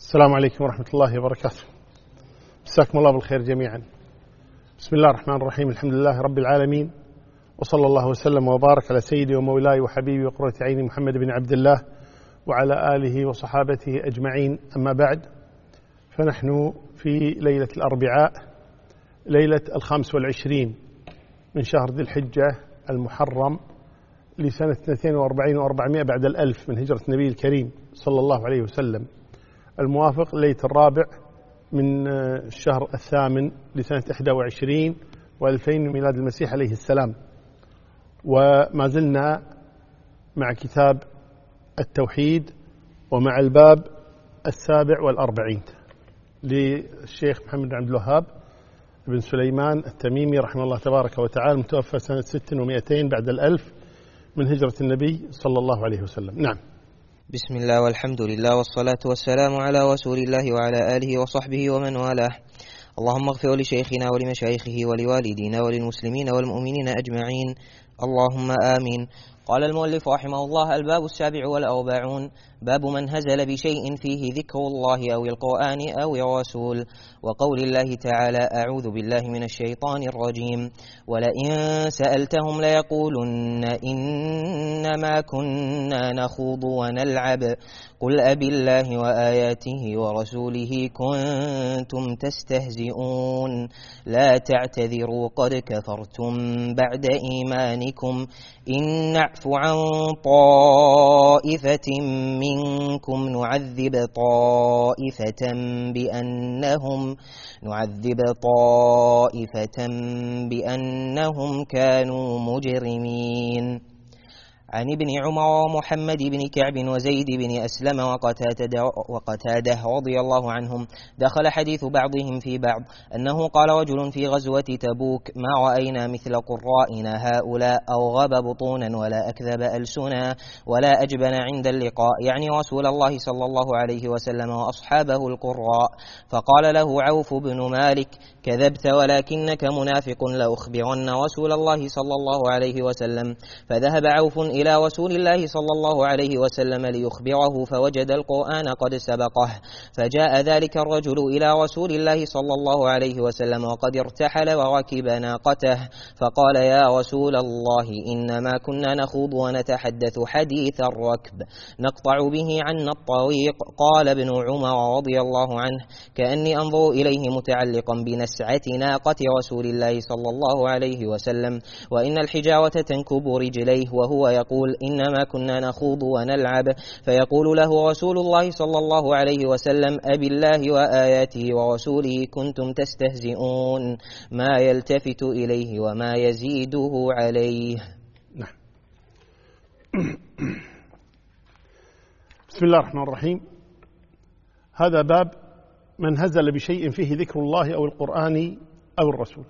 السلام عليكم ورحمة الله وبركاته. مساكم الله بالخير جميعا. بسم الله الرحمن الرحيم. الحمد لله رب العالمين، وصلى الله وسلم وبارك على سيدي ومولاي وحبيبي وقرة عيني محمد بن عبد الله وعلى آله وصحابته أجمعين. أما بعد، فنحن في ليلة الأربعاء، ليلة 25 من شهر ذي الحجة المحرم لسنة 42 و400 بعد الألف من هجرة النبي الكريم صلى الله عليه وسلم، الموافق ليلة الرابع من الشهر الثامن لسنة 21 و2000 من ميلاد المسيح عليه السلام. وما زلنا مع كتاب التوحيد ومع الباب 47 للشيخ محمد بن عبد الوهاب بن سليمان التميمي رحمه الله تبارك وتعالى، متوفى سنة 600 بعد الألف من هجرة النبي صلى الله عليه وسلم. نعم. بسم الله والحمد لله والصلاة والسلام على رسول الله وعلى آله وصحبه ومن والاه. اللهم اغفر لشيخنا ولمشايخه ولوالدينا وللمسلمين والمؤمنين أجمعين، اللهم آمين. قال المؤلف رحمه الله: الباب 47، باب من هزل بشيء فيه ذكر الله أو القرآن أو الرسول، وقول الله تعالى: أعوذ بالله من الشيطان الرجيم: ولئن سألتهم ليقولن إنما كنا نخوض ونلعب قل أبالله وآياته ورسوله كنتم تستهزئون لا تعتذروا قد كفرتم بعد إيمانكم إن نعف عن طائفة منكم نعذب طائفة بأنهم كانوا مجرمين. عن ابن عمر ومحمد بن كعب وزيد بن أسلم وقتاده رضي الله عنهم دخل حديث بعضهم في بعض أنه قال رجل في غزوة تبوك: ما رأينا مثل قرائنا هؤلاء أرغب بطونا ولا أكذب ألسنا ولا أجبن عند اللقاء، يعني رسول الله صلى الله عليه وسلم وأصحابه القراء. فقال له عوف بن مالك: كذبت ولكنك منافق، لأخبرن رسول الله صلى الله عليه وسلم. فذهب عوف إلى رسول الله صلى الله عليه وسلم ليخبره، فوجد القرآن قد سبقه. فجاء ذلك الرجل إلى رسول الله صلى الله عليه وسلم وقد ارتحل وركب ناقته، فقال: يا رسول الله، إنما كنا نخوض ونتحدث حديث الركب نقطع به عنا الطريق. قال ابن عمر رضي الله عنه: كأني أنظر إليه متعلقا بنسعة ناقة رسول الله صلى الله عليه وسلم، وإن الحجارة تنكب رجليه وهو يقول: إنما كنا نخوض ونلعب. فيقول له رسول الله صلى الله عليه وسلم: أبالله وآياته ورسوله كنتم تستهزئون، ما يلتفت إليه وما يزيده عليه. نعم. بسم الله الرحمن الرحيم. هذا باب من هزل بشيء فيه ذكر الله أو القرآن أو الرسول.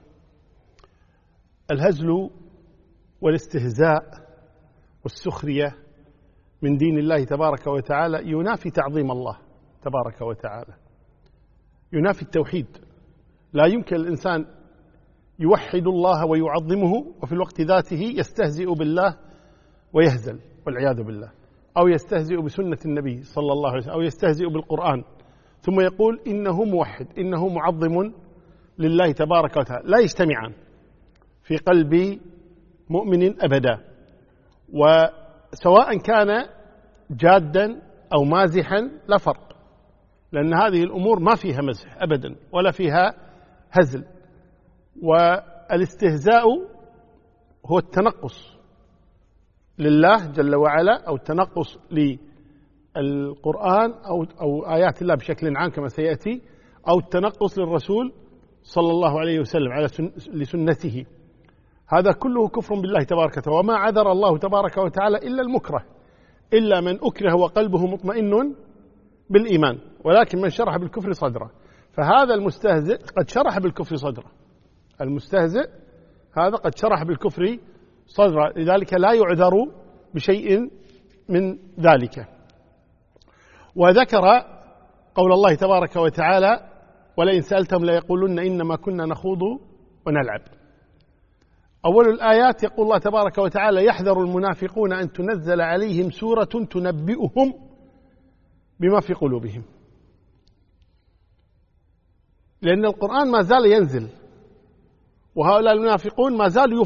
الهزل والاستهزاء والسخرية من دين الله تبارك وتعالى ينافي تعظيم الله تبارك وتعالى، ينافي التوحيد. لا يمكن الإنسان يوحد الله ويعظمه وفي الوقت ذاته يستهزئ بالله ويهزل والعياذ بالله، أو يستهزئ بسنة النبي صلى الله عليه وسلم، أو يستهزئ بالقرآن ثم يقول إنه موحد، إنه معظم لله تبارك وتعالى. لا يجتمعان في قلب مؤمن أبدا، وسواء كان جادا أو مازحا لا فرق، لأن هذه الأمور ما فيها مزح أبدا ولا فيها هزل. والاستهزاء هو التنقص لله جل وعلا، أو التنقص للقرآن أو آيات الله بشكل عام كما سيأتي، أو التنقص للرسول صلى الله عليه وسلم على لسنته. هذا كله كفر بالله تبارك وتعالى، وما عذر الله تبارك وتعالى إلا المكره، إلا من أكره وقلبه مطمئن بالإيمان، ولكن من شرح بالكفر صدره. فهذا المستهزئ قد شرح بالكفر صدره، المستهزئ هذا قد شرح بالكفر صدره، لذلك لا يعذر بشيء من ذلك. وذكر قول الله تبارك وتعالى: ولئن سألتهم ليقولن إنما كنا نخوض ونلعب. أول الآيات يقول الله تبارك وتعالى: يحذر المنافقون أن تنزل عليهم سورة تنبئهم بما في قلوبهم. لأن القرآن ما زال ينزل، وهؤلاء المنافقون ما زالوا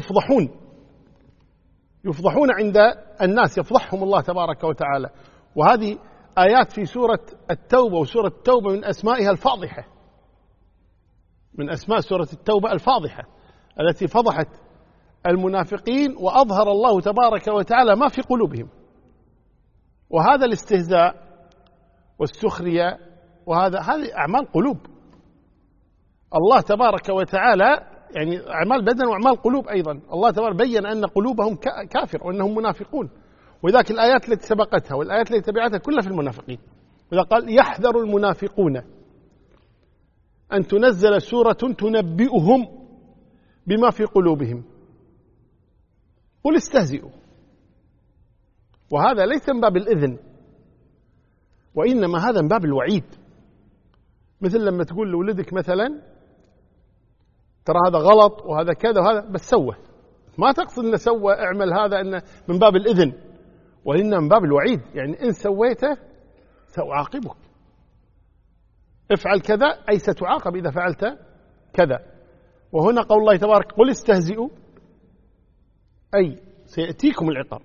يفضحون عند الناس، يفضحهم الله تبارك وتعالى. وهذه آيات في سورة التوبة، وسورة التوبة من أسمائها الفاضحة، من أسماء سورة التوبة الفاضحة التي فضحت المنافقين، وأظهر الله تبارك وتعالى ما في قلوبهم. وهذا الاستهزاء والسخرية هذه أعمال قلوب. الله تبارك وتعالى يعني أعمال بدن وأعمال قلوب أيضا. الله تبارك بيّن أن قلوبهم كافر وأنهم منافقون، وذاك الآيات التي سبقتها والآيات التي تبعتها كلها في المنافقين. وإذا قال يحذر المنافقون أن تنزل سورة تنبئهم بما في قلوبهم قل استهزئوا. وهذا ليس من باب الإذن، وإنما هذا من باب الوعيد. مثل لما تقول لولدك مثلا ترى هذا غلط وهذا كذا وهذا، بس سوى، ما تقصد أنه سوى اعمل هذا أنه من باب الإذن، وإنما من باب الوعيد. يعني إن سويته سأعاقبك، افعل كذا أي ستعاقب إذا فعلت كذا. وهنا قول الله تبارك قل استهزئوا أي سيأتيكم العقاب.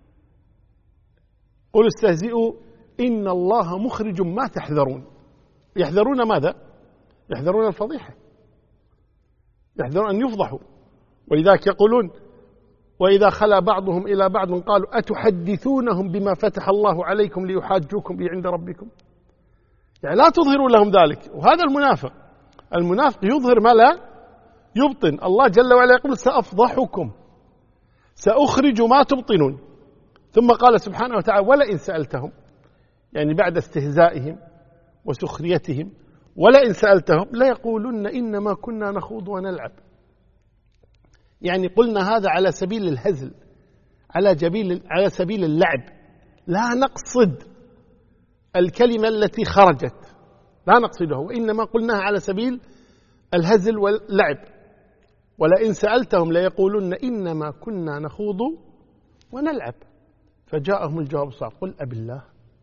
قل استهزئوا إن الله مخرج ما تحذرون. يحذرون ماذا؟ يحذرون الفضيحة، يحذرون أن يفضحوا. ولذلك يقولون وإذا خلا بعضهم إلى بعض قالوا أتحدثونهم بما فتح الله عليكم ليحاجوكم به عند ربكم. يعني لا تظهروا لهم ذلك. وهذا المنافق يظهر ما لا يبطن. الله جل وعلا يقول سأفضحكم سأخرج ما تبطنون. ثم قال سبحانه وتعالى ولئن سألتهم، يعني بعد استهزائهم وسخريتهم، ولئن سألتهم ليقولن إنما كنا نخوض ونلعب. يعني قلنا هذا على سبيل الهزل، على سبيل اللعب، لا نقصد الكلمة التي خرجت، لا نقصده، وإنما قلناها على سبيل الهزل واللعب. ولئن سألتهم ليقولن إنما كنا نخوض ونلعب. فجاءهم الجواب الصادق قل أب الله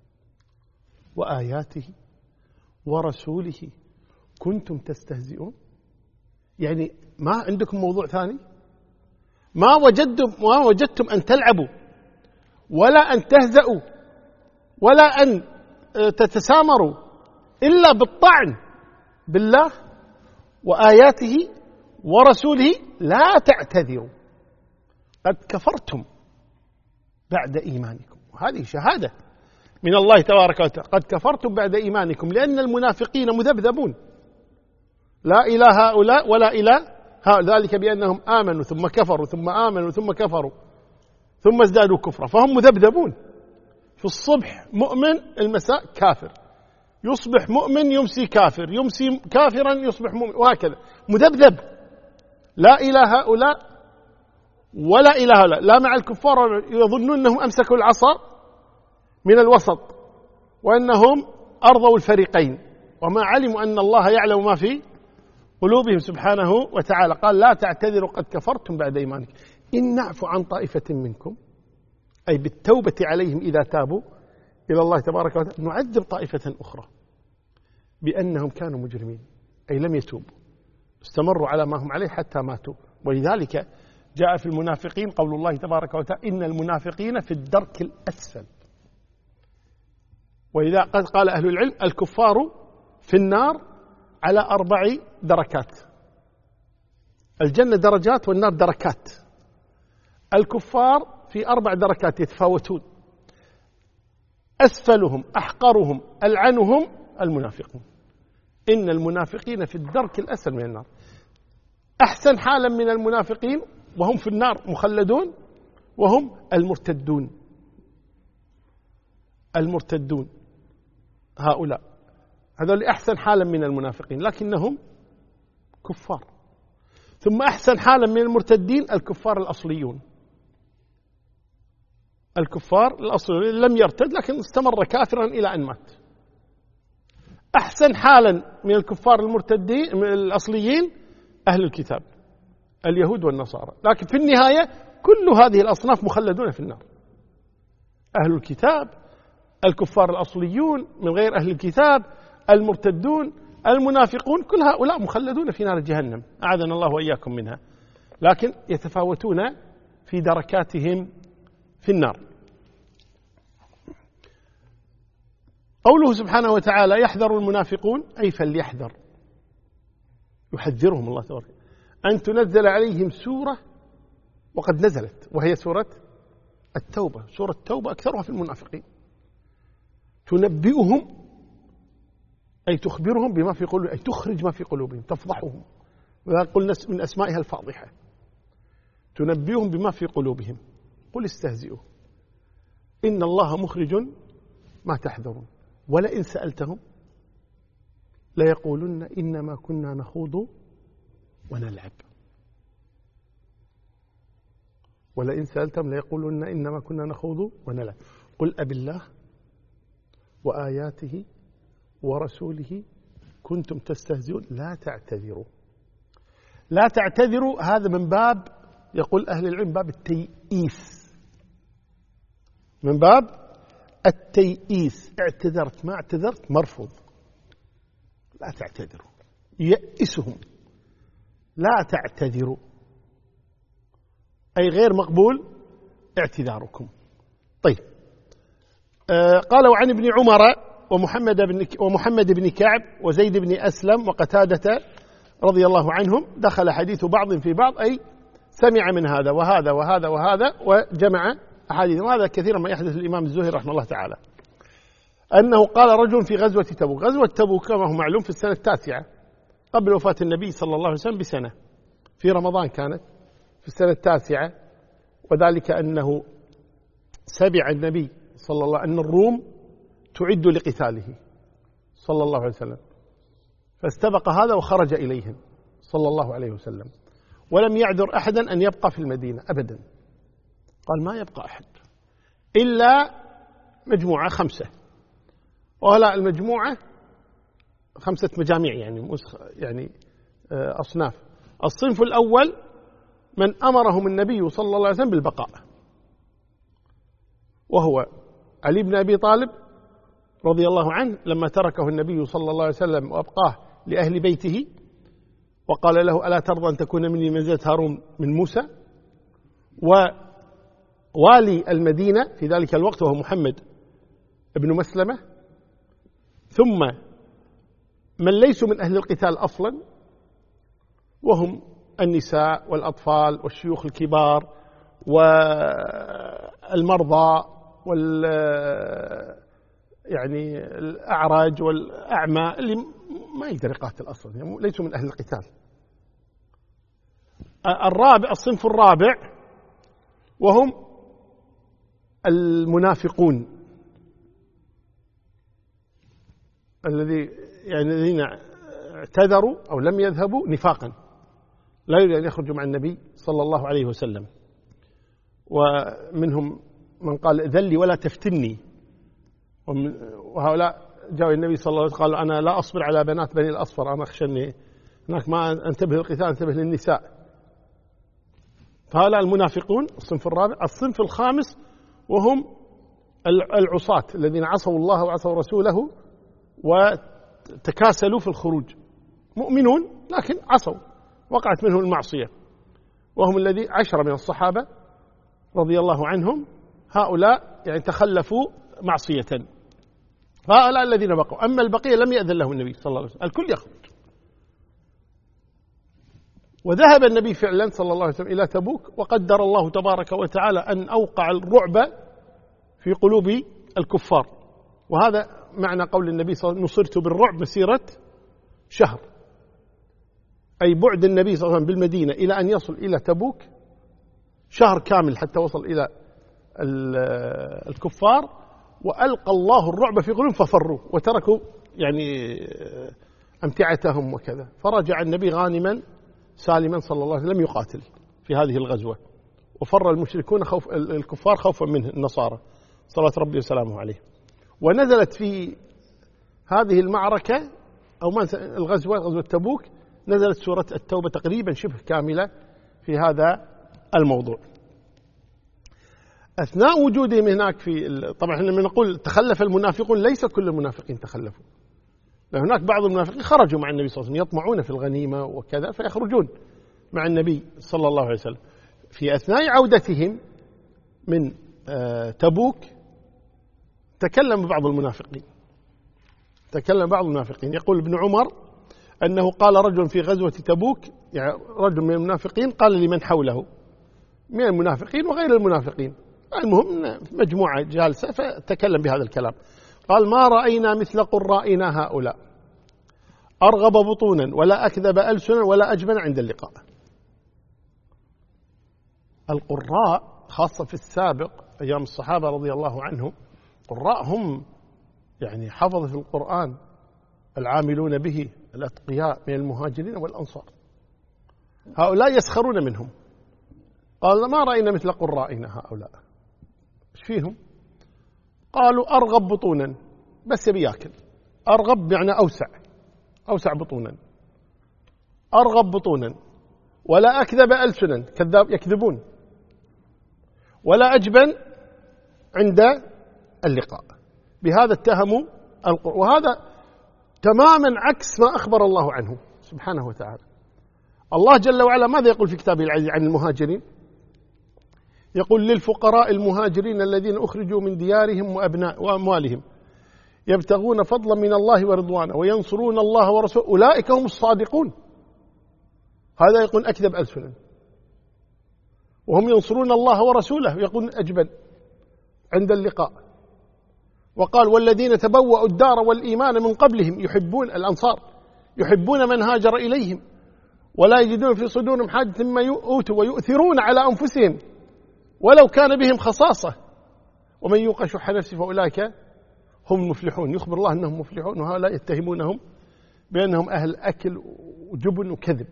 وآياته ورسوله كنتم تستهزئون. يعني ما عندكم موضوع ثاني؟ ما وجدتم أن تلعبوا ولا أن تهزأوا ولا أن تتسامروا إلا بالطعن بالله وآياته ورسوله. لا تعتذروا قد كفرتم بعد إيمانكم. وهذه شهادة من الله تبارك وتعالى، قد كفرتم بعد إيمانكم، لأن المنافقين مذبذبون، لا إلى هؤلاء ولا إلى هؤلاء، ذلك بأنهم آمنوا ثم كفروا ثم آمنوا ثم كفروا ثم ازدادوا كفرا، فهم مذبذبون. في الصبح مؤمن، المساء كافر، يصبح مؤمن يمسي كافر، يمسي كافرا يصبح مؤمن، وهكذا مذبذب، لا إلى هؤلاء ولا إلى هؤلاء. لا مع الكفار يظنون أنهم أمسكوا العصا من الوسط وأنهم أرضوا الفريقين، وما علموا أن الله يعلم ما في قلوبهم سبحانه وتعالى. قال لا تعتذروا قد كفرتم بعد إيمانكم إن نعفو عن طائفة منكم، أي بالتوبة عليهم إذا تابوا إلى الله تبارك وتعالى، نعذب طائفة أخرى بأنهم كانوا مجرمين، أي لم يتوبوا، استمروا على ما هم عليه حتى ماتوا. ولذلك جاء في المنافقين قول الله تبارك وتعالى إن المنافقين في الدرك الأسفل. وإذا قد قال أهل العلم الكفار في النار على 4 دركات. الجنة درجات والنار دركات. الكفار في 4 دركات يتفاوتون، أسفلهم أحقرهم ألعنهم المنافقون. إن المنافقين في الدرك الأسفل من النار. أحسن حالا من المنافقين وهم في النار مخلدون وهم المرتدون هؤلاء، هذول أحسن حالا من المنافقين لكنهم كفار. ثم أحسن حالا من المرتدين الكفار الأصليون. الكفار الأصليون لم يرتد لكن استمر كافرا إلى أن مات. أحسن حالا من الكفار المرتدين الأصليين أهل الكتاب اليهود والنصارى، لكن في النهاية كل هذه الأصناف مخلدون في النار. أهل الكتاب، الكفار الأصليون من غير أهل الكتاب، المرتدون، المنافقون كل هؤلاء مخلدون في نار جهنم، أعاذنا الله وإياكم منها، لكن يتفاوتون في دركاتهم في النار. قوله سبحانه وتعالى يحذر المنافقون، أي فليحذر، يحذرهم الله تبارك أن تنزل عليهم سورة، وقد نزلت، وهي سورة التوبة. سورة التوبة أكثرها في المنافقين، تنبئهم أي تخبرهم بما في قلوبهم، أي تخرج ما في قلوبهم، تفضحهم، وقلنا من أسمائها الفاضحة، تنبئهم بما في قلوبهم. قل استهزئوا إن الله مخرج ما تحذرون ولئن سألتهم ليقولن إنما كنا نخوض ونلعب، ولئن سألتهم ليقولن إنما كنا نخوض ونلعب. قل أب الله وآياته ورسوله كنتم تستهزئون لا تعتذروا. لا تعتذروا هذا من باب، يقول أهل العلم، باب التيئيس، من باب التيئيس. اعتذرت ما اعتذرت مرفوض، لا تعتذروا، يئسهم، لا تعتذروا أي غير مقبول اعتذاركم. طيب، قالوا عن ابن عمر ومحمد بن كعب وزيد بن أسلم وقتادة رضي الله عنهم، دخل حديث بعض في بعض، أي سمع من هذا وهذا وهذا وهذا وجمع أحاديث. وهذا كثيرا ما يحدث الإمام الزهري رحمه الله تعالى، أنه قال رجل في غزوة تبوك. غزوة تبوك كما هو معلوم في السنة 9 قبل وفاة النبي صلى الله عليه وسلم بسنة، في رمضان كانت في السنة 9، وذلك أنه سمع النبي صلى الله عليه وسلم أن الروم تعد لقتاله صلى الله عليه وسلم، فاستبق هذا وخرج إليهم صلى الله عليه وسلم، ولم يعذر أحدا أن يبقى في المدينة أبدا. قال ما يبقى أحد إلا مجموعة 5، وهؤلاء المجموعة 5 مجاميع، يعني أصناف. الصنف الأول من أمرهم النبي صلى الله عليه وسلم بالبقاء، وهو علي بن أبي طالب رضي الله عنه، لما تركه النبي صلى الله عليه وسلم وأبقاه لأهل بيته وقال له ألا ترضى أن تكون مني منزلة هارون من موسى. ووالي المدينة في ذلك الوقت وهو محمد بن مسلمة. ثم من ليسوا من أهل القتال أصلا، وهم النساء والأطفال والشيوخ الكبار والمرضى يعني الأعراج والأعمى اللي ما يقدر يقاتل أصلا، يعني ليسوا من أهل القتال. الصنف الرابع وهم المنافقون، الذين اعتذروا أو لم يذهبوا نفاقا، لا يريد أن يخرجوا مع النبي صلى الله عليه وسلم. ومنهم من قال ائذن لي ولا تفتني، وهؤلاء جاءوا النبي صلى الله عليه وسلم قالوا أنا لا أصبر على بنات بني الأصفر، أنا أخشى أني هناك ما أنتبه للقتال أنتبه للنساء. فهؤلاء المنافقون الصنف الرابع. الصنف الخامس وهم العصاة الذين عصوا الله وعصوا رسوله وتكاسلوا في الخروج، مؤمنون لكن عصوا، وقعت منهم المعصية، وهم الذي 10 من الصحابة رضي الله عنهم، هؤلاء يعني تخلفوا معصية، هؤلاء الذين بقوا. أما البقية لم يأذن له النبي صلى الله عليه وسلم، الكل يخرج. وذهب النبي فعلا صلى الله عليه وسلم إلى تبوك، وقدر الله تبارك وتعالى أن أوقع الرعب في قلوب الكفار. وهذا معنى قول النبي صلى الله عليه وسلم نصرت بالرعب مسيرة شهر، أي بعد النبي صلى الله عليه وسلم بالمدينة إلى أن يصل إلى تبوك شهر كامل حتى وصل إلى الكفار، وألقى الله الرعب في قلوبهم ففروا وتركوا يعني أمتعتهم وكذا، فرجع النبي غانما سالما صلى الله عليه وسلم يقاتل في هذه الغزوة، وفر المشركون الكفار خوفا منه النصارى صلوات ربي وسلامه عليه. ونزلت في هذه المعركة أو غزوة تبوك نزلت سورة التوبة تقريبا شبه كاملة في هذا الموضوع. أثناء وجودهم هناك طبعا لما نقول تخلف المنافقون ليس كل المنافقين تخلفوا، هناك بعض المنافقين خرجوا مع النبي صلى الله عليه وسلم يطمعون في الغنيمة وكذا، فيخرجون مع النبي صلى الله عليه وسلم. في أثناء عودتهم من تبوك تكلم بعض المنافقين يقول ابن عمر أنه قال رجل في غزوة تبوك، يعني رجل من المنافقين قال لمن حوله من المنافقين وغير المنافقين، المهم مجموعة جالسة، فتكلم بهذا الكلام. قال: ما رأينا مثل قرائنا هؤلاء، أرغب بطونا ولا أكذب ألسنا ولا أجبن عند اللقاء. القراء خاصة في السابق أيام الصحابة رضي الله عنهم، قراء هم يعني حفظة القرآن العاملون به الأتقياء من المهاجرين والأنصار، هؤلاء يسخرون منهم. قال: ما رأينا مثل قرائنا هؤلاء. ايش فيهم؟ قالوا: أرغب بطونا، بس بياكل. أرغب يعني أوسع بطونا، أرغب بطونا، ولا أكذب ألسنا، كذاب يكذبون، ولا أجبن عند اللقاء. بهذا اتهموا القرآن، وهذا تماما عكس ما أخبر الله عنه سبحانه وتعالى. الله جل وعلا ماذا يقول في كتابه العزيز عن المهاجرين؟ يقول: للفقراء المهاجرين الذين أخرجوا من ديارهم وأموالهم يبتغون فضلا من الله ورضوانه وينصرون الله ورسوله أولئك هم الصادقون. هذا يقول أكذب ألسنا، وهم ينصرون الله ورسوله يقول أجبن عند اللقاء. وقال: والذين تبوأوا الدار والإيمان من قبلهم يحبون الأنصار يحبون من هاجر إليهم ولا يجدون في صدورهم حاجة مما يؤتوا ويؤثرون على أنفسهم ولو كان بهم خصاصة ومن يوق شح نفسه فأولئك هم المفلحون. يخبر الله أنهم مفلحون، وهؤلاء يتهمونهم بأنهم أهل أكل وجبن وكذب،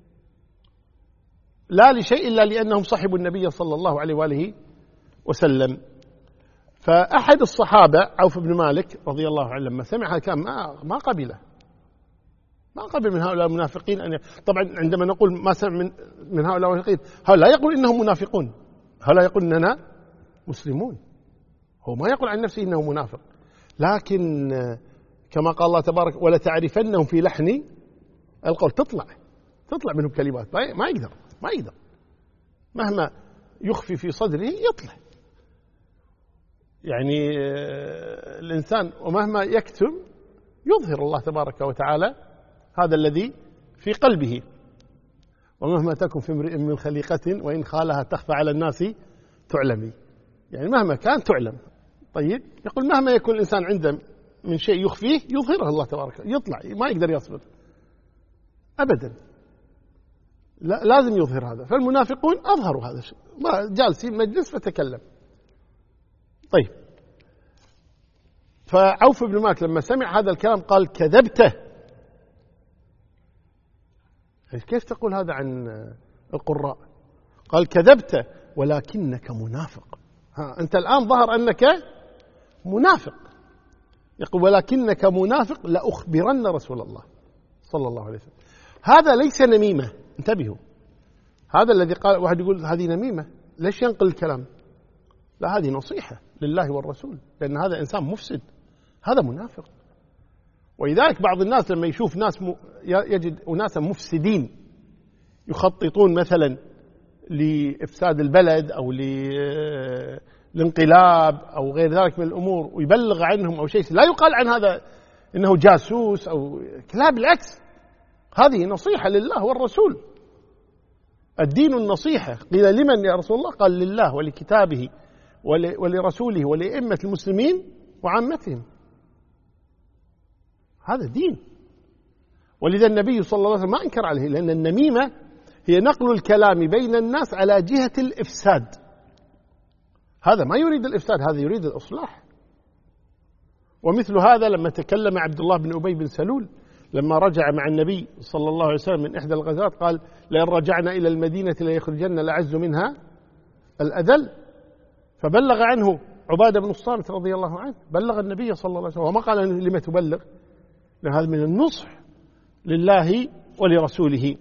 لا لشيء إلا لأنهم صحبوا النبي صلى الله عليه وآله وسلم. فأحد الصحابة عوف بن مالك رضي الله عنه لما سمع هذا كان ما قبل من هؤلاء المنافقين أن طبعا عندما نقول ما سمع من هؤلاء المنافقين، هؤلاء يقول إنهم منافقون، هؤلاء يقول إننا مسلمون، هو ما يقول عن نفسه إنه منافق، لكن كما قال الله تبارك: ولتعرفنهم في لحن القول. تطلع منهم كلمات ما يقدر مهما يخفي في صدره يطلع، يعني الإنسان ومهما يكتم يظهر الله تبارك وتعالى هذا الذي في قلبه. ومهما تكن في امرئ من خليقة وإن خالها تخفى على الناس تعلمي، يعني مهما كان تعلم. طيب يقول مهما يكون الإنسان عنده من شيء يخفيه يظهره الله تبارك، يطلع ما يقدر يصبر أبدا، لازم يظهر هذا. فالمنافقون أظهروا هذا الشيء، جالسين مجلس فتكلم. طيب، فعوف بن مالك لما سمع هذا الكلام قال: كذبته. كيف تقول هذا عن القراء؟ قال: كذبت ولكنك منافق. أنت الآن ظهر أنك منافق. يقول: ولكنك منافق لأخبرن رسول الله صلى الله عليه وسلم. هذا ليس نميمة، انتبهوا. هذا الذي قال واحد يقول هذه نميمة، ليش ينقل الكلام؟ لا، هذه نصيحة لله والرسول، لأن هذا إنسان مفسد، هذا منافق. ولذلك بعض الناس لما يشوف ناس يجد أناسا مفسدين يخططون مثلا لإفساد البلد أو للانقلاب أو غير ذلك من الأمور ويبلغ عنهم أو شيء، لا يقال عن هذا إنه جاسوس أو لا، بالعكس، هذه نصيحة لله والرسول. الدين النصيحة. قيل: لمن يا رسول الله؟ قال: لله ولكتابه ولرسوله ولأئمة المسلمين وعامتهم. هذا دين. ولذا النبي صلى الله عليه وسلم ما أنكر عليه، لأن النميمة هي نقل الكلام بين الناس على جهة الإفساد. هذا ما يريد الإفساد، هذا يريد الإصلاح. ومثل هذا لما تكلم عبد الله بن أبي بن سلول لما رجع مع النبي صلى الله عليه وسلم من إحدى الغزوات، قال: لئن رجعنا إلى المدينة ليخرجن الأعز منها الأذل. فبلغ عنه عبادة بن الصامت رضي الله عنه، بلغ النبي صلى الله عليه وسلم، وما قال لما تبلغ، لأن هذا من النصح لله ولرسوله.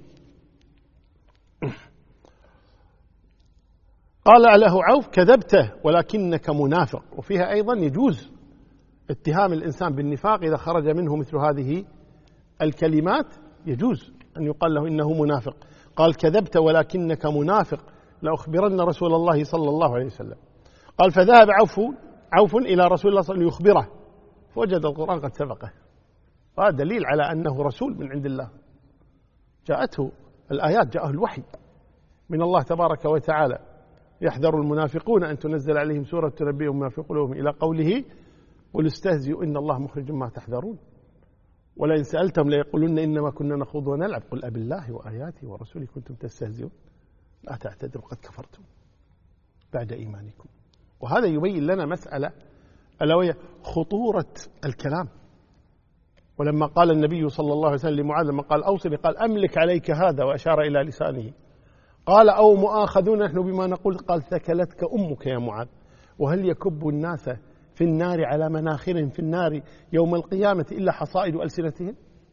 قال له عوف: كذبته ولكنك منافق. وفيها أيضا يجوز اتهام الإنسان بالنفاق إذا خرج منه مثل هذه الكلمات يجوز أن يقال له إنه منافق. قال كذبت ولكنك منافق لأخبرن رسول الله صلى الله عليه وسلم. قال فذهب عوف إلى رسول الله صلى الله عليه وسلم يخبره فوجد القرآن قد سبقه. هذا دليل على أنه رسول من عند الله، جاءته الآيات، جاءه الوحي من الله تبارك وتعالى. يحذر المنافقون أن تنزل عليهم سورة تنبئهم ما في قلوبهم إلى قوله قل استهزئوا إن الله مخرج ما تحذرون ولئن سألتم ليقولن إنما كنا نخوض ونلعب قل أبالله وآياته ورسوله كنتم تستهزئون لا تعتذروا قد كفرتم بعد إيمانكم. وهذا يبين لنا مسألة ألا وهي خطورة الكلام. ولما قال النبي صلى الله عليه وسلم لمعاذ لما قال أوصني قال أملك عليك هذا وأشار إلى لسانه. قال أو مؤاخذون نحن بما نقول قال ثكلتك أمك يا معاذ. وهل يكب الناس في النار على مناخرهم في النار يوم القيامة إلا حصائد ألسنتهم.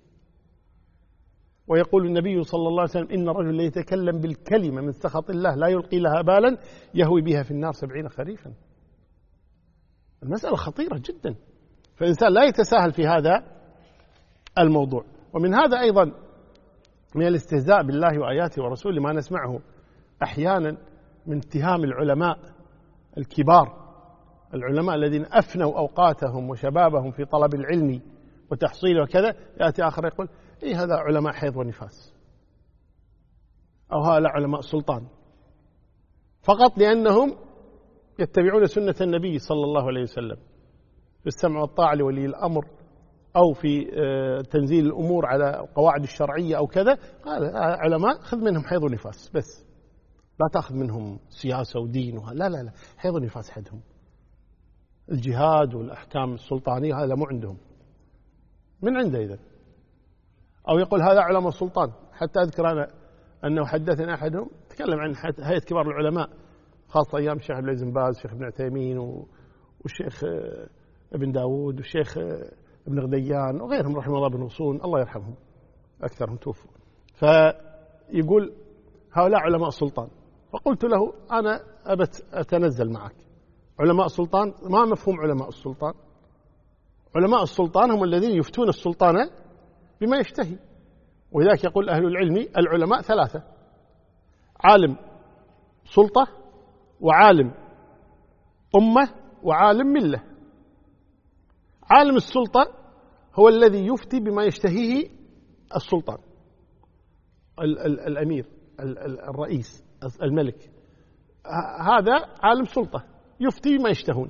ويقول النبي صلى الله عليه وسلم إن الرجل يتكلم بالكلمة من سخط الله لا يلقي لها بالا يهوي بها في النار 70 خريفا. المسألة خطيرة جدا، فالإنسان لا يتساهل في هذا الموضوع. ومن هذا أيضا من الاستهزاء بالله وآياته ورسوله ما نسمعه أحيانا من اتهام العلماء الكبار، العلماء الذين أفنوا أوقاتهم وشبابهم في طلب العلم وتحصيله وكذا، يأتي آخر يقول إيه هذا علماء حيض ونفاس أو هؤلاء علماء سلطان، فقط لأنهم يتبعون سنة النبي صلى الله عليه وسلم في السمع والطاعة لولي الأمر أو في تنزيل الأمور على القواعد الشرعية أو كذا. علماء خذ منهم حيض ونفاس بس، لا تأخذ منهم سياسة ودين لا لا لا، حيض ونفاس حدهم. الجهاد والأحكام السلطانية هذا مو عندهم، من عنده إذن. أو يقول هذا علماء السلطان. حتى أذكر أنا أنه حدثنا أحدهم تكلم عن هيئة كبار العلماء خاصة أيام الشيخ عبد العزيز بن باز والشيخ ابن عثيمين والشيخ ابن داود والشيخ ابن غديان وغيرهم رحمه الله بن وصون الله يرحمهم أكثرهم توفوا. فيقول هؤلاء علماء السلطان. فقلت له أنا أبت أتنزل معك. علماء السلطان ما مفهوم علماء السلطان؟ علماء السلطان هم الذين يفتون السلطان بما يشتهي. ولذلك يقول أهل العلم العلماء ثلاثة: عالم سلطة وعالم أمة وعالم ملة. عالم السلطة هو الذي يفتي بما يشتهيه السلطان، الأمير، الرئيس، الملك، هذا عالم سلطة يفتي بما يشتهون.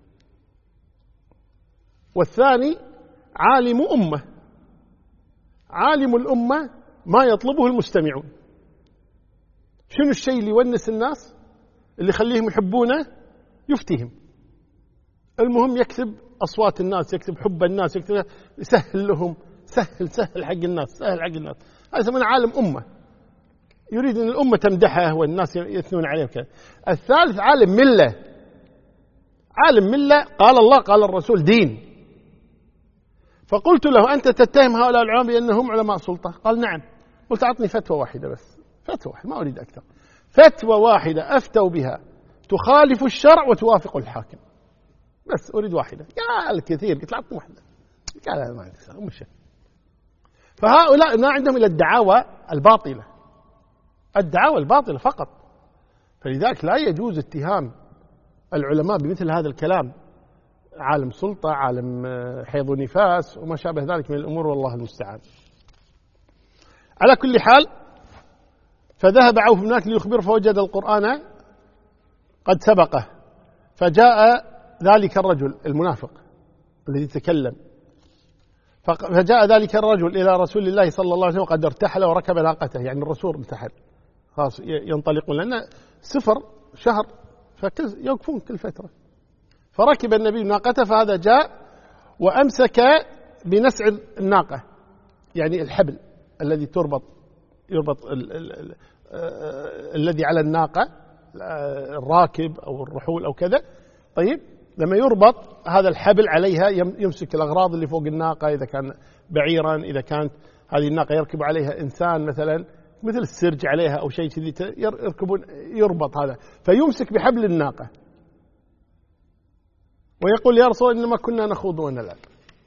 والثاني عالم أمة، عالم الأمة ما يطلبه المستمعون. شنو الشيء اللي يونس الناس اللي يخليهم يحبونه؟ يفتيهم. المهم يكتب أصوات الناس، يكتب حب الناس، يكتب يسهل لهم، سهل حق الناس، سهل حق الناس. هذا يسمونه عالم أمة، يريد أن الأمة تمدحه والناس يثنون عليه وكذا. الثالث عالم ملة. عالم ملة قال الله قال الرسول دين. فقلت له أنت تتهم هؤلاء العلماء بأنهم علماء سلطة؟ قال نعم. قلت أعطني فتوى واحدة بس، فتوى واحدة، ما أريد أكثر. فتوى واحدة أفتوا بها تخالف الشرع وتوافق الحاكم، بس أريد واحدة. يا الكثير، قلت أعطني واحدة. قال ما عندي مش. فهؤلاء ما عندهم إلا الدعاوى الباطلة، الدعاوى الباطلة فقط. فلذلك لا يجوز اتهام العلماء بمثل هذا الكلام، عالم سلطة، عالم حيض ونفاس وما شابه ذلك من الأمور، والله المستعان. على كل حال، فذهب عوف بن مالك ليخبر فوجد القرآن قد سبقه. فجاء ذلك الرجل المنافق الذي تكلم، فجاء ذلك الرجل إلى رسول الله صلى الله عليه وسلم وقد ارتحل وركب ناقته، يعني الرسول ارتحل خلاص ينطلقون، لأن سفر شهر فيوقفون كل فترة. فركب النبي ناقته، فهذا جاء وأمسك بنسع الناقة، يعني الحبل الذي يربط الذي على الناقة، الراكب أو الرحول أو كذا. طيب لما يربط هذا الحبل عليها يمسك الأغراض اللي فوق الناقة، إذا كان بعيرا، إذا كانت هذه الناقة يركب عليها إنسان مثلا مثل السرج عليها أو شيء كذي يربط هذا، فيمسك بحبل الناقة. ويقول يا رسول الله إنما كنا نخوض ونلعب.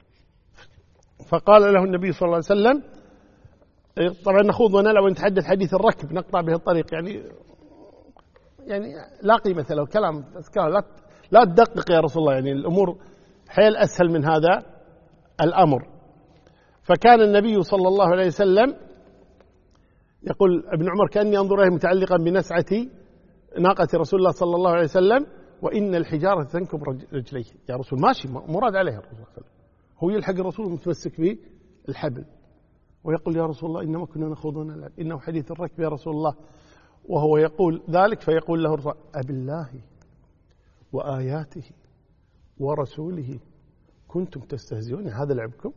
فقال له النبي صلى الله عليه وسلم طبعا نخوض ونلعب ونتحدث حديث الركب نقطع به الطريق، يعني لا قيمة له، كلام لا تدقق يا رسول الله، يعني الأمور حيل أسهل من هذا الأمر. فكان النبي صلى الله عليه وسلم يقول ابن عمر كأني أنظر إليه متعلقا بنسعة ناقة رسول الله صلى الله عليه وسلم وإن الحجارة تنكب رجليه. يا رسول ماشي مراد عليه الرسول صلى الله عليه وسلم، هو يلحق الرسول متمسك به الحبل ويقول يا رسول الله إنما كنا نخوض ونلعب إنه حديث الركب يا رسول الله، وهو يقول ذلك فيقول له الرسول أبالله وآياته ورسوله كنتم تستهزئون، هذا لعبكم؟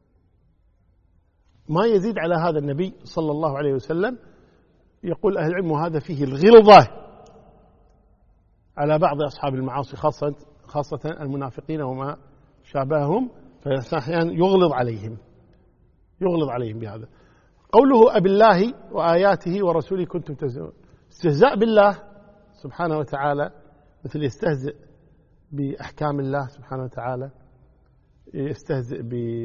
ما يزيد على هذا النبي صلى الله عليه وسلم. يقول أهل العلم وهذا فيه الغلظة على بعض أصحاب المعاصي خاصة المنافقين وما شابههم، فأحيانا يغلظ عليهم بهذا. قوله أبالله وآياته ورسوله كنتم تستهزئون، استهزاء بالله سبحانه وتعالى مثل يستهزئ بأحكام الله سبحانه وتعالى، يستهزئ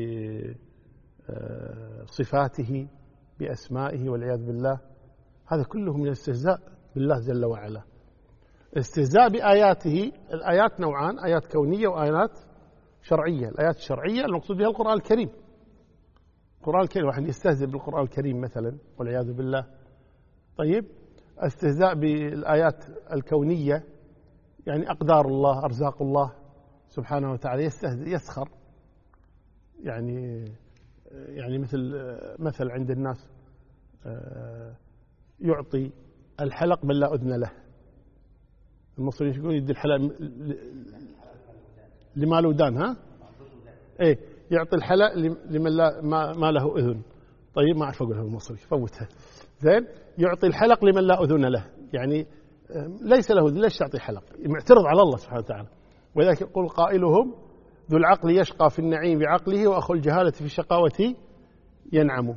بصفاته بأسمائه والعياذ بالله، هذا كله من الاستهزاء بالله جل وعلا. استهزاء بآياته، الآيات نوعان، آيات كونية وآيات شرعية. الآيات الشرعية المقصود بها القرآن الكريم، القرآن الكريم واحد يستهزئ بالقرآن الكريم مثلا والعياذ بالله. طيب استهزاء بالآيات الكونية يعني أقدار الله أرزاق الله سبحانه وتعالى، يستهزئ يسخر، يعني مثل عند الناس يعطي الحلق من لا أذن له، المصري يقول يدي الحلق لما له ودان، ها ايه يعطي الحلق لمن لا ما له أذن. طيب ما أعرف أقولها المصري فوتها زين، يعطي الحلق لمن لا أذن له، يعني ليس له أذن ليش تعطي حلق، معترض على الله سبحانه وتعالى. ولذلك يقول قائلهم ذو العقل يشقى في النعيم بعقله وأخو الجهالة في الشقاوة ينعم.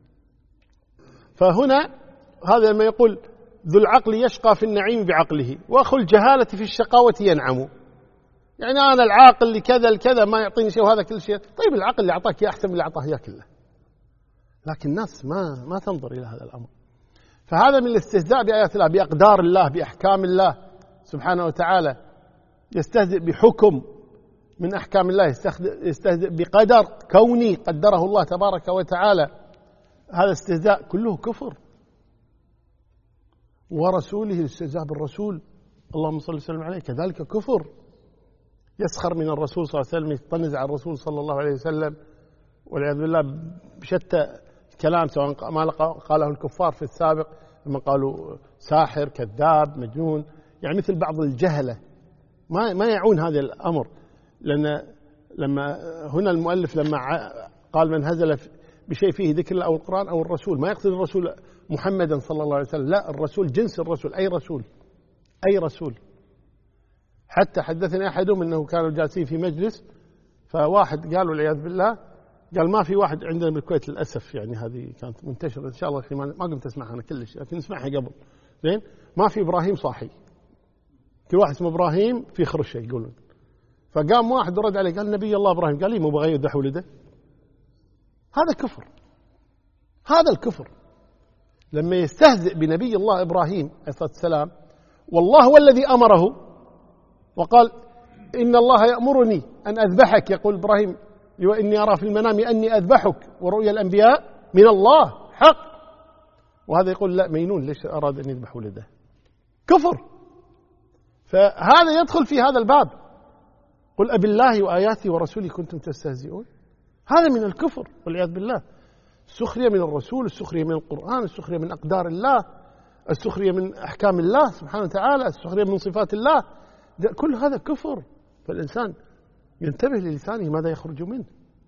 فهنا هذا لما يقول ذو العقل يشقى في النعيم بعقله وأخو الجهالة في الشقاوة ينعم، يعني أنا العاقل لكذا الكذا ما يعطيني شيء وهذا كل شيء. طيب العقل اللي أعطاك أحسن من اللي أعطاه إياه كله، لكن الناس ما تنظر إلى هذا الأمر. فهذا من الاستهزاء بآيات الله، بأقدار الله، بأحكام الله سبحانه وتعالى. يستهزئ بحكم من أحكام الله، يستهزئ بقدر كوني قدره الله تبارك وتعالى، هذا استهزاء كله كفر. ورسوله الاستهزاء بالرسول اللهم صل وسلم عليه كذلك كفر. يسخر من الرسول صلى الله عليه وسلم، يطنز على الرسول صلى الله عليه وسلم والعياذ بالله بشتى كلام، سواء ما قاله الكفار في السابق لما قالوا ساحر كذاب مجنون، يعني مثل بعض الجهلة ما يعون هذا الأمر. لأن لما هنا المؤلف لما قال من هزل بشيء فيه ذكر الله أو القرآن أو الرسول، ما يقصد الرسول محمدا صلى الله عليه وسلم، لا، الرسول جنس الرسول، أي رسول. حتى حدثني أحدهم أنه كانوا جالسين في مجلس، فواحد قالوا والعياذ بالله، قال ما في واحد عندنا بالكويت للأسف، يعني هذه كانت منتشرة إن شاء الله الحين ما قمت أسمعها أنا كلش، لكن نسمعها قبل زين، ما في إبراهيم صاحي، كل واحد اسمه إبراهيم في خرشة يقولون. فقام واحد ورد عليه قال نبي الله إبراهيم، قال لي مو بغير ذبح ولده. هذا كفر، هذا الكفر لما يستهزئ بنبي الله إبراهيم عليه الصلاة والسلام، والله هو الذي أمره وقال إن الله يأمرني أن أذبحك، يقول إبراهيم وإني أرى في المنام أني أذبحك ورؤيا الأنبياء من الله حق، وهذا يقول لا مينون ليش أراد أن يذبح ولده، كفر. فهذا يدخل في هذا الباب، قل أبالله وآياته ورسوله كنتم تستهزئون، هذا من الكفر والعياذ بالله. السخرية من الرسول، السخرية من القرآن، السخرية من أقدار الله، السخرية من أحكام الله سبحانه وتعالى، السخرية من صفات الله، كل هذا كفر. فالإنسان ينتبه للسانه ماذا يخرج منه.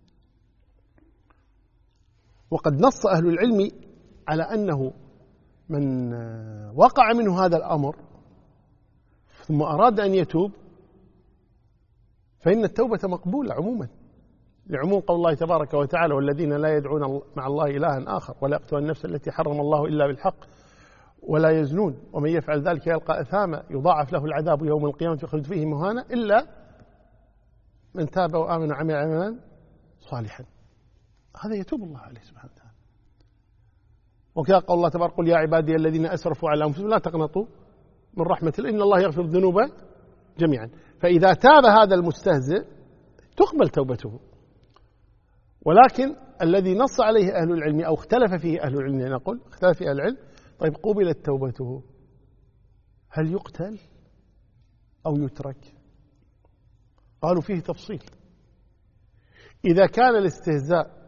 وقد نص أهل العلم على أنه من وقع منه هذا الأمر ثم أراد أن يتوب فإن التوبة مقبولة عموما، لعموم قول الله تبارك وتعالى والذين لا يدعون مع الله إلها آخر ولا يقتلون النفس التي حرم الله إلا بالحق ولا يزنون ومن يفعل ذلك يلقى أثاما يضاعف له العذاب يوم القيامة ويخلد فيه مهانا إلا من تاب وآمن وعمل عملا صالحا، هذا يتوب الله عليه سبحانه وتعالى. وكذا قال الله تبارك: قل يا عبادي الذين أسرفوا على أنفسهم لا تقنطوا من رحمة الله إن الله يغفر الذنوب جميعا. فإذا تاب هذا المستهزئ تقبل توبته. ولكن الذي نص عليه أهل العلم أو اختلف فيه أهل العلم، نقول اختلف فيه أهل العلم، طيب قبلت توبته هل يقتل أو يترك؟ قالوا فيه تفصيل. إذا كان الاستهزاء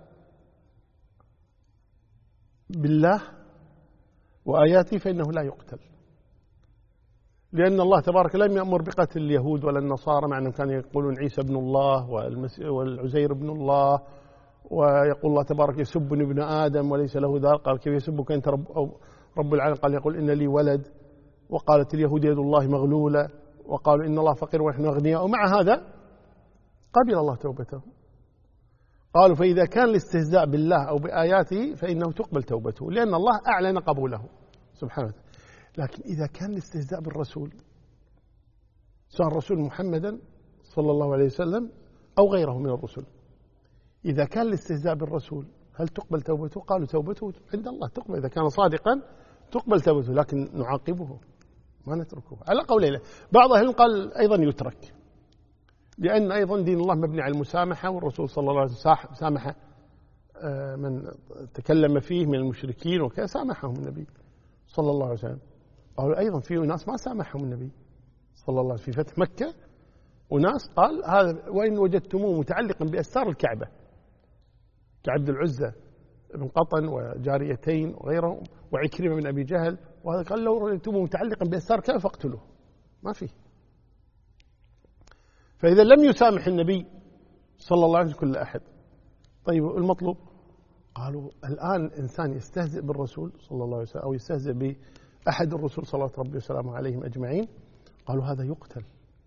بالله وآياته فإنه لا يقتل، لأن الله تبارك لم يأمر بقتل اليهود ولا النصارى، مع أنهم كانوا يقولون عيسى ابن الله والعزير ابن الله، ويقول الله تبارك: يسبني ابن آدم وليس له ذا. قال: كيف يسبك أنت رب العالمين؟ قال: يقول إن لي ولد. وقالت اليهود يد الله مغلولة، وقالوا إن الله فقير ونحن أغنياء، ومع هذا قبل الله توبته. قالوا فإذا كان الاستهزاء بالله أو بآياته فإنه تقبل توبته، لأن الله أعلن قبوله سبحانه وتعالى. لكن إذا كان الاستهزاء بالرسول، سواء الرسول محمدا صلى الله عليه وسلم أو غيره من الرسل، إذا كان الاستهزاء بالرسول هل تقبل توبته؟ قالوا توبته عند الله تقبل، إذا كان صادقا تقبل توبته، لكن نعاقبه ما نتركه على قولين. بعض أهل قال أيضا يترك، لأن أيضا دين الله مبني على المسامحة، والرسول صلى الله عليه وسلم سامح من تكلم فيه من المشركين وكذا، سامحهم النبي صلى الله عليه وسلم. قالوا أيضا في ناس ما سامحهم النبي صلى الله عليه وسلم في فتح مكة، وناس قال هذا وإن وجدتموه متعلقا بأستار الكعبة كعبد العزة بن قطن وجاريتين وغيرهم وعكرمة من أبي جهل، وهذا قال لو وجدتموه متعلقا بأستار الكعبة فاقتلوه، ما فيه. فإذا لم يسامح النبي صلى الله عليه وسلم كل أحد، طيب المطلوب؟ قالوا الآن إنسان يستهزئ بالرسول صلى الله عليه وسلم أو يستهزئ بأحد الرسول صلى الله عليه وسلم عليهم أجمعين، قالوا هذا يقتل.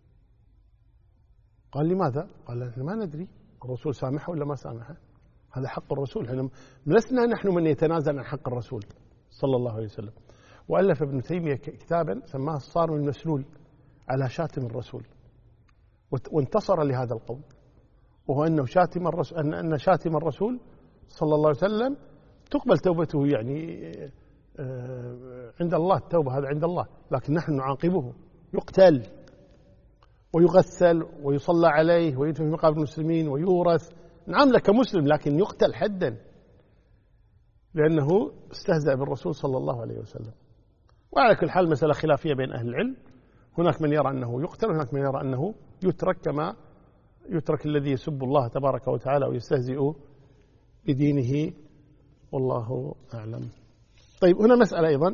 قال لماذا؟ قال نحن ما ندري الرسول سامحه ولا ما سامحه، هذا حق الرسول، احنا لسنا نحن من يتنازل عن حق الرسول صلى الله عليه وسلم. وألف ابن تيمية كتابا سماه الصارم المسلول على شاتم الرسول، وانتصر لهذا القول، وهو أنه أن شاتم الرسول صلى الله عليه وسلم تقبل توبته، يعني عند الله التوبة، هذا عند الله، لكن نحن نعاقبه، يقتل ويغسل ويصلى عليه ويدفن في مقابر المسلمين ويورث، نعم لك مسلم، لكن يقتل حدا لأنه استهزأ بالرسول صلى الله عليه وسلم. وعلى كل حال مسألة خلافية بين أهل العلم، هناك من يرى أنه يقتل وهناك من يرى أنه يترك، كما يترك الذي يسب الله تبارك وتعالى ويستهزئ بدينه، والله أعلم. طيب هنا مسألة أيضا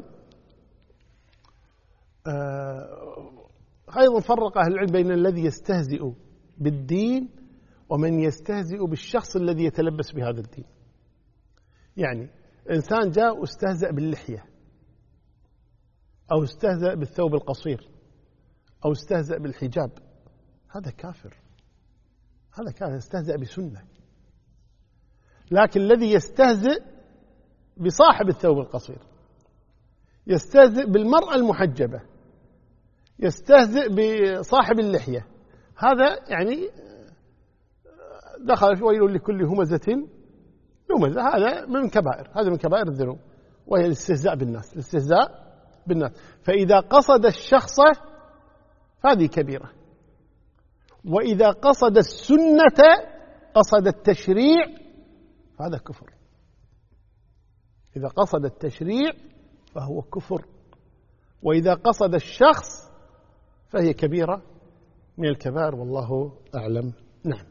فرق أهل العلم بين الذي يستهزئ بالدين ومن يستهزئ بالشخص الذي يتلبس بهذا الدين. يعني إنسان جاء واستهزأ باللحية، أو استهزأ بالثوب القصير، أو استهزأ بالحجاب، هذا كافر، هذا كافر استهزأ بسنة. لكن الذي يستهزئ بصاحب الثوب القصير، يستهزئ بالمرأة المحجبة، يستهزئ بصاحب اللحية، هذا يعني دخل في ويل لكل همزة لمزة، هذا من كبائر، هذا من كبائر الذنوب، وهي الاستهزاء بالناس، الاستهزاء بالناس. فإذا قصد الشخص فهذه كبيرة، وإذا قصد السنة، قصد التشريع، فهذا كفر. إذا قصد التشريع فهو كفر، وإذا قصد الشخص فهي كبيرة من الكبائر، والله أعلم. نعم.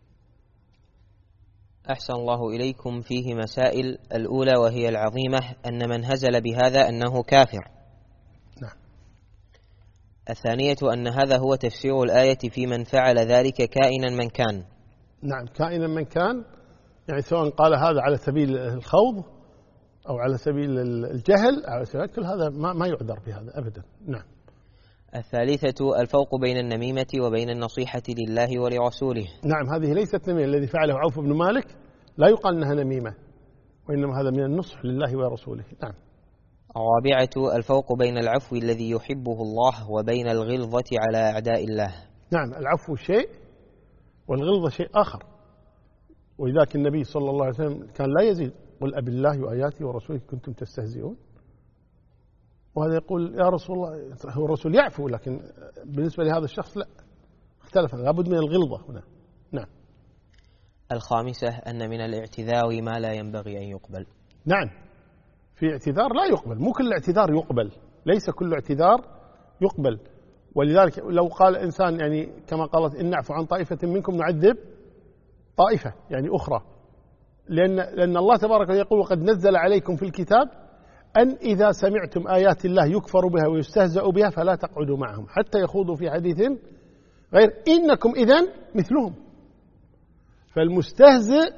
أحسن الله إليكم. فيه مسائل. الأولى وهي العظيمة أن من هزل بهذا أنه كافر. نعم. الثانية أن هذا هو تفسير الآية في من فعل ذلك كائنا من كان. نعم، كائنا من كان، يعني سواء قال هذا على سبيل الخوض أو على سبيل الجهل أو على سبيل كل هذا ما يعذر بهذا أبدا. نعم. الثالثة الفرق بين النميمة وبين النصيحة لله ولرسوله. نعم، هذه ليست نميمة. الذي فعله عوف بن مالك لا يقال أنها نميمة، وإنما هذا من النصح لله ورسوله. نعم. الرابعة الفرق بين العفو الذي يحبه الله وبين الغلظة على أعداء الله. نعم، العفو شيء والغلظة شيء آخر. ولذلك النبي صلى الله عليه وسلم كان لا يزيد: قل أبي الله وآياته ورسوله كنتم تستهزئون. وهذا يقول: يا رسول الله، هو الرسول يعفو، لكن بالنسبة لهذا الشخص لا، اختلف، لابد من الغلظة هنا. نعم. الخامسة أن من الاعتذار ما لا ينبغي أن يقبل. نعم، في اعتذار لا يقبل، مو كل اعتذار يقبل، ليس كل اعتذار يقبل. ولذلك لو قال إنسان يعني كما قالت: إن نعفو عن طائفة منكم نعذب طائفة يعني أخرى، لأن الله تبارك وتعالى يقول: وقد نزل عليكم في الكتاب أن إذا سمعتم آيات الله يكفر بها ويستهزأ بها فلا تقعدوا معهم حتى يخوضوا في حديث غير إنكم إذن مثلهم. فالمستهزئ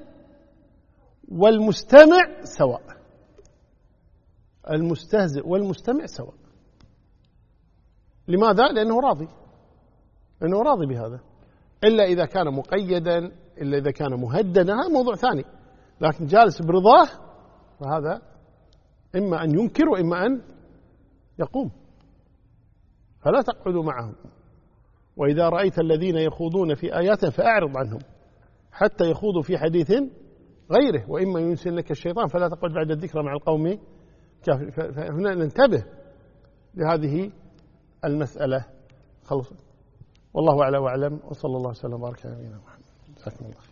والمستمع سواء، المستهزئ والمستمع سواء. لماذا؟ لأنه راضي بهذا، إلا إذا كان مقيدا، إلا إذا كان مهددا، هذا موضوع ثاني. لكن جالس برضاه فهذا إما أن ينكر وإما أن يقوم، فلا تقعدوا معهم. وإذا رأيت الذين يخوضون في آياتنا فأعرض عنهم حتى يخوضوا في حديث غيره، وإما ينسينك الشيطان فلا تقعد بعد الذكرى مع القوم كافرين. فهنا ننتبه لهذه المسألة. خلص، والله أعلى وأعلم، وصلى الله وسلم وبارك على نبينا محمد. جزاكم الله.